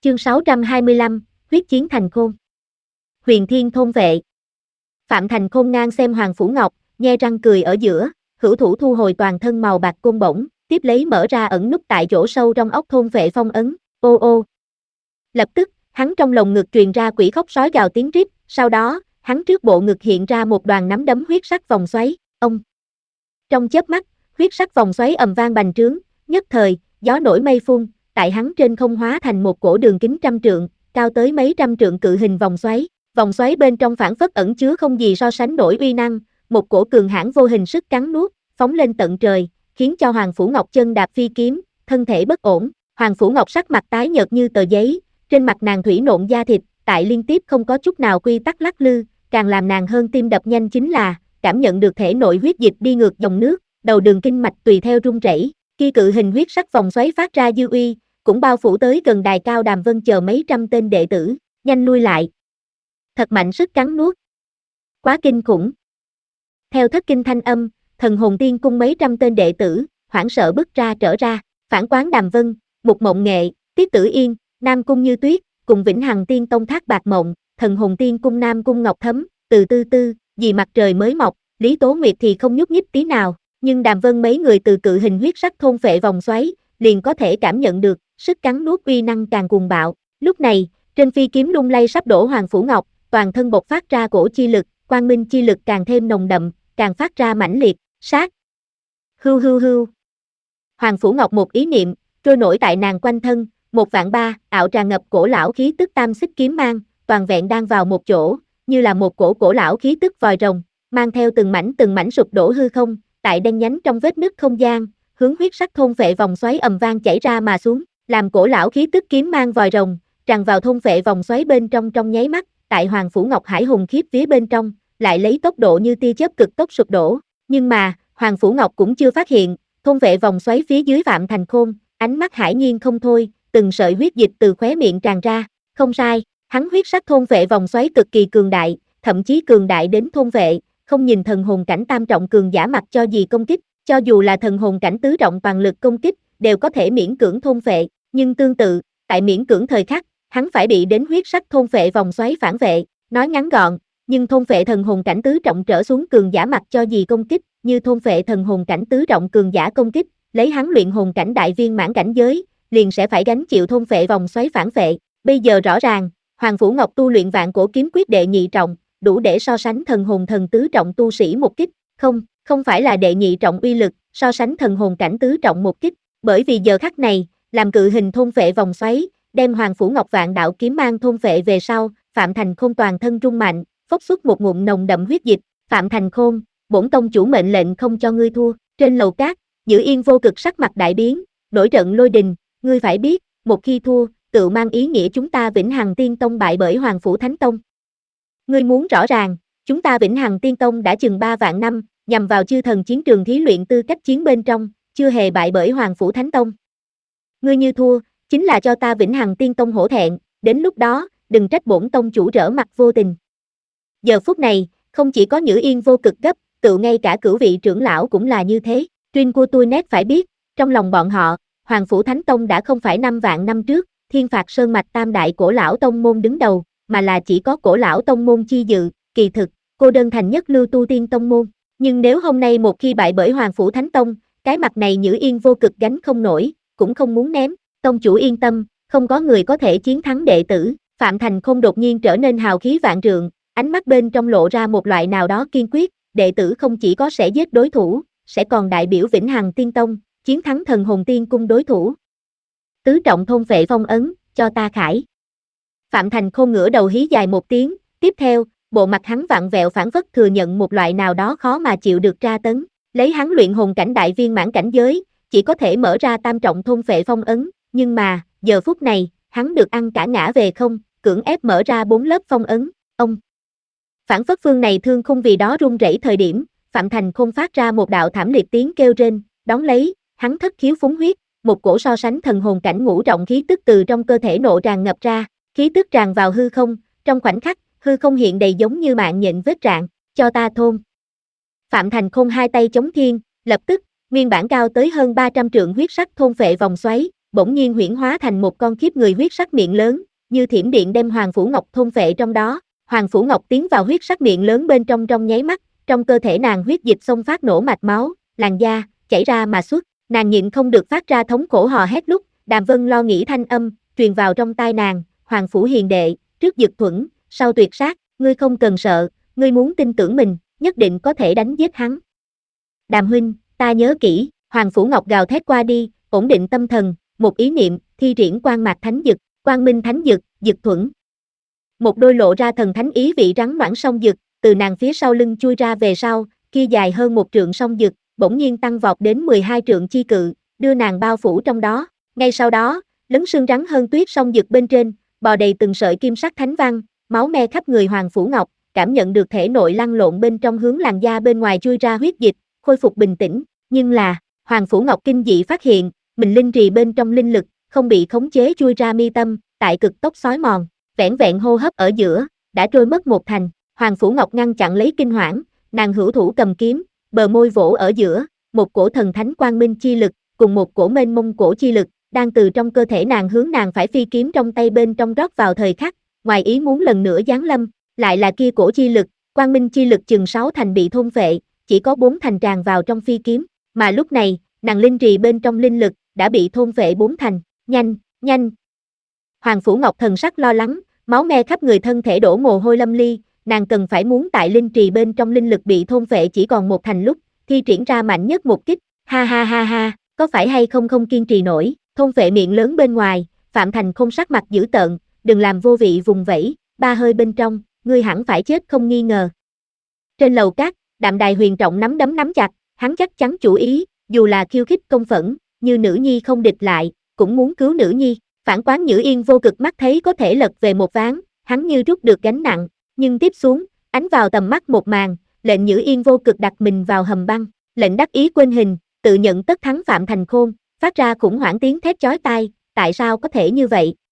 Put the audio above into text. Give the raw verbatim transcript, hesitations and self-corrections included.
Chương sáu trăm hai mươi lăm, huyết chiến Thành Khôn. Huyền Thiên thôn vệ. Phạm Thành Khôn ngang xem Hoàng Phủ Ngọc, nhe răng cười ở giữa, hữu thủ thu hồi toàn thân màu bạc côn bổng, tiếp lấy mở ra ẩn núp tại chỗ sâu trong ốc thôn vệ phong ấn, ô ô. Lập tức, hắn trong lồng ngực truyền ra quỷ khóc sói gào tiếng rít, sau đó, hắn trước bộ ngực hiện ra một đoàn nắm đấm huyết sắc vòng xoáy, ông. Trong chớp mắt, huyết sắc vòng xoáy ầm vang bành trướng, nhất thời, gió nổi mây phun, tại hắn trên không hóa thành một cổ đường kính trăm trượng, cao tới mấy trăm trượng cự hình vòng xoáy. Vòng xoáy bên trong phảng phất ẩn chứa không gì so sánh nổi uy năng, một cổ cường hãn vô hình sức cắn nuốt, phóng lên tận trời, khiến cho Hoàng Phủ Ngọc chân đạp phi kiếm, thân thể bất ổn. Hoàng Phủ Ngọc sắc mặt tái nhợt như tờ giấy, trên mặt nàng thủy nộn da thịt, tại liên tiếp không có chút nào quy tắc lắc lư, càng làm nàng hơn tim đập nhanh chính là cảm nhận được thể nội huyết dịch đi ngược dòng nước, đầu đường kinh mạch tùy theo rung rẩy. Khi cự hình huyết sắc vòng xoáy phát ra dư uy, cũng bao phủ tới gần đài cao Đàm Vân chờ mấy trăm tên đệ tử, nhanh lui lại. Thật mạnh sức cắn nuốt. Quá kinh khủng. Theo thất kinh thanh âm, Thần Hồn Tiên Cung mấy trăm tên đệ tử, hoảng sợ bước ra trở ra, phản quán Đàm Vân, Mục Mộng Nghệ, Tiết Tử Yên, Nam Cung Như Tuyết, cùng Vĩnh Hằng Tiên Tông Thác Bạc Mộng, Thần Hồn Tiên Cung Nam Cung Ngọc Thấm, Từ Tư Tư, vì mặt trời mới mọc, Lý Tố Nguyệt thì không nhúc nhích tí nào, nhưng Đàm Vân mấy người từ cự hình huyết sắc thôn phệ vòng xoáy, liền có thể cảm nhận được, sức cắn nuốt uy năng càng cuồng bạo. Lúc này, trên phi kiếm lung lay sắp đổ Hoàng Phủ Ngọc, toàn thân bộc phát ra cổ chi lực, quang minh chi lực càng thêm nồng đậm, càng phát ra mãnh liệt, sát. Hưu hưu hưu. Hoàng Phủ Ngọc một ý niệm, trôi nổi tại nàng quanh thân, một vạn ba, ảo tràn ngập cổ lão khí tức tam xích kiếm mang, toàn vẹn đang vào một chỗ, như là một cổ cổ lão khí tức vòi rồng, mang theo từng mảnh từng mảnh sụp đổ hư không, tại đen nhánh trong vết nứt không gian, hướng huyết sắc thôn phệ vòng xoáy ầm vang chảy ra mà xuống, làm cổ lão khí tức kiếm mang vòi rồng, tràn vào thôn phệ vòng xoáy bên trong trong nháy mắt, tại Hoàng Phủ Ngọc Hải hùng khiếp phía bên trong, lại lấy tốc độ như tia chớp cực tốc sụp đổ, nhưng mà, Hoàng Phủ Ngọc cũng chưa phát hiện, thôn phệ vòng xoáy phía dưới Phạm Thành Khôn, ánh mắt hải nhiên không thôi, từng sợi huyết dịch từ khóe miệng tràn ra, không sai, hắn huyết sắc thôn phệ vòng xoáy cực kỳ cường đại, thậm chí cường đại đến thôn phệ, không nhìn thần hồn cảnh tam trọng cường giả mặc cho gì công kích, cho dù là thần hồn cảnh tứ trọng toàn lực công kích, đều có thể miễn cưỡng thôn phệ, nhưng tương tự, tại miễn cưỡng thời khắc, hắn phải bị đến huyết sắc thôn phệ vòng xoáy phản vệ, nói ngắn gọn, nhưng thôn phệ thần hồn cảnh tứ trọng trở xuống cường giả mặc cho gì công kích, như thôn phệ thần hồn cảnh tứ trọng cường giả công kích, lấy hắn luyện hồn cảnh đại viên mãn cảnh giới, liền sẽ phải gánh chịu thôn phệ vòng xoáy phản vệ. Bây giờ rõ ràng, Hoàng Phủ Ngọc tu luyện vạn cổ kiếm quyết đệ nhị trọng, đủ để so sánh thần hồn thần tứ trọng tu sĩ một kích, không, không phải là đệ nhị trọng uy lực, so sánh thần hồn cảnh tứ trọng một kích, bởi vì giờ khắc này, làm cự hình thôn phệ vòng xoáy, đem Hoàng Phủ Ngọc vạn đạo kiếm mang thôn phệ về sau, Phạm Thành Khôn toàn thân rung mạnh, phốc xuất một ngụm nồng đậm huyết dịch, Phạm Thành Khôn, bổn tông chủ mệnh lệnh không cho ngươi thua. Trên lầu cát, Giữ Yên vô cực sắc mặt đại biến, nổi trận lôi đình, ngươi phải biết, một khi thua, tự mang ý nghĩa chúng ta Vĩnh Hằng Tiên Tông bại bởi Hoàng Phủ Thánh Tông. Ngươi muốn rõ ràng, chúng ta Vĩnh Hằng Tiên Tông đã chừng ba vạn năm, nhằm vào chư thần chiến trường thí luyện tư cách chiến bên trong, chưa hề bại bởi Hoàng Phủ Thánh Tông. Ngươi như thua, chính là cho ta Vĩnh Hằng Tiên Tông hổ thẹn, đến lúc đó, đừng trách bổn tông chủ rỡ mặt vô tình. Giờ phút này, không chỉ có Nhữ Yên vô cực gấp, tự ngay cả cửu vị trưởng lão cũng là như thế, Truyên của tôi nét phải biết, trong lòng bọn họ, Hoàng Phủ Thánh Tông đã không phải năm vạn năm trước, Thiên Phạt Sơn Mạch tam đại cổ lão tông môn đứng đầu, mà là chỉ có cổ lão tông môn chi dự, kỳ thực, cô đơn thành nhất lưu tu tiên tông môn, nhưng nếu hôm nay một khi bại bởi Hoàng Phủ Thánh Tông, cái mặt này Nhữ Yên vô cực gánh không nổi, cũng không muốn ném, tông chủ yên tâm, không có người có thể chiến thắng đệ tử. Phạm Thành Khôn đột nhiên trở nên hào khí vạn trượng, ánh mắt bên trong lộ ra một loại nào đó kiên quyết, đệ tử không chỉ có sẽ giết đối thủ, sẽ còn đại biểu Vĩnh Hằng Tiên Tông, chiến thắng Thần Hồn Tiên Cung đối thủ. Tứ trọng thôn phệ phong ấn, cho ta khải. Phạm Thành Khôn ngửa đầu hí dài một tiếng, tiếp theo, bộ mặt hắn vặn vẹo phản phất thừa nhận một loại nào đó khó mà chịu được tra tấn, lấy hắn luyện hồn cảnh đại viên mãn cảnh giới, chỉ có thể mở ra tam trọng thôn phệ phong ấn, nhưng mà, giờ phút này, hắn được ăn cả ngã về không, cưỡng ép mở ra bốn lớp phong ấn, ông. Phản phất phương này thương khung vì đó run rẩy thời điểm, Phạm Thành Khôn phát ra một đạo thảm liệt tiếng kêu rên, đón lấy, hắn thất khiếu phúng huyết, một cổ so sánh thần hồn cảnh ngũ trọng khí tức từ trong cơ thể nộ tràn ngập ra, khí tức tràn vào hư không, trong khoảnh khắc, hư không hiện đầy giống như mạng nhện vết rạn, cho ta thôn. Phạm Thành Khôn hai tay chống thiên, lập tức, nguyên bản cao tới hơn ba trăm trượng huyết sắc thôn phệ vòng xoáy, bỗng nhiên huyễn hóa thành một con khiếp người huyết sắc miệng lớn, như thiểm điện đem Hoàng Phủ Ngọc thôn phệ trong đó. Hoàng Phủ Ngọc tiến vào huyết sắc miệng lớn bên trong trong nháy mắt, trong cơ thể nàng huyết dịch xông phát nổ mạch máu, làn da chảy ra mà xuất, nàng nhịn không được phát ra thống khổ hò hét lúc, Đàm Vân lo nghĩ thanh âm truyền vào trong tai nàng, Hoàng Phủ hiền đệ, trước dực thuẫn, sau tuyệt sát, ngươi không cần sợ, ngươi muốn tin tưởng mình, nhất định có thể đánh giết hắn. Đàm huynh, ta nhớ kỹ, Hoàng Phủ Ngọc gào thét qua đi, ổn định tâm thần, một ý niệm, thi triển quang mạc thánh dực, quang minh thánh dực, dực thuẫn. Một đôi lộ ra thần thánh ý vị rắn ngoãn song dực, từ nàng phía sau lưng chui ra về sau, kia dài hơn một trượng song dực, bỗng nhiên tăng vọt đến mười hai trượng chi cự, đưa nàng bao phủ trong đó. Ngay sau đó, lấn sương rắn hơn tuyết song dực bên trên, bò đầy từng sợi kim sắc thánh văn, máu me khắp người Hoàng Phủ Ngọc, cảm nhận được thể nội lăn lộn bên trong hướng làn da bên ngoài chui ra huyết dịch, khôi phục bình tĩnh, nhưng là, Hoàng Phủ Ngọc kinh dị phát hiện, mình linh trì bên trong linh lực, không bị khống chế chui ra mi tâm, tại cực tốc xói mòn, vẻn vẹn hô hấp ở giữa, đã trôi mất một thành. Hoàng Phủ Ngọc ngăn chặn lấy kinh hoảng, nàng hữu thủ cầm kiếm, bờ môi vỗ ở giữa, một cổ thần thánh quang minh chi lực, cùng một cổ mênh mông cổ chi lực, đang từ trong cơ thể nàng hướng nàng phải phi kiếm trong tay bên trong rót vào thời khắc, ngoài ý muốn lần nữa giáng lâm, lại là kia cổ chi lực, quang minh chi lực chừng sáu thành bị thôn phệ, chỉ có bốn thành tràn vào trong phi kiếm, mà lúc này, nàng linh trì bên trong linh lực, đã bị thôn phệ bốn thành, nhanh, nhanh. Hoàng Phủ Ngọc thần sắc lo lắng, máu me khắp người thân thể đổ mồ hôi lâm ly, nàng cần phải muốn tại linh trì bên trong linh lực bị thôn phệ chỉ còn một thành lúc, thi triển ra mạnh nhất một kích, ha ha ha ha, có phải hay không không kiên trì nổi, thôn phệ miệng lớn bên ngoài, Phạm Thành Khôn sắc mặt dữ tợn, đừng làm vô vị vùng vẫy, ba hơi bên trong, ngươi hẳn phải chết không nghi ngờ. Trên lầu cát, Đạm Đài Huyền trọng nắm đấm nắm chặt, hắn chắc chắn chủ ý, dù là khiêu khích công phẫn, như nữ nhi không địch lại, cũng muốn cứu nữ nhi. Phản Quán Nhữ Yên vô cực mắt thấy có thể lật về một ván, hắn như rút được gánh nặng, nhưng tiếp xuống, ánh vào tầm mắt một màn, lệnh Nhữ Yên vô cực đặt mình vào hầm băng, lệnh đắc ý quên hình, tự nhận tất thắng Phạm Thành Khôn, phát ra khủng hoảng tiếng thét chói tai, tại sao có thể như vậy,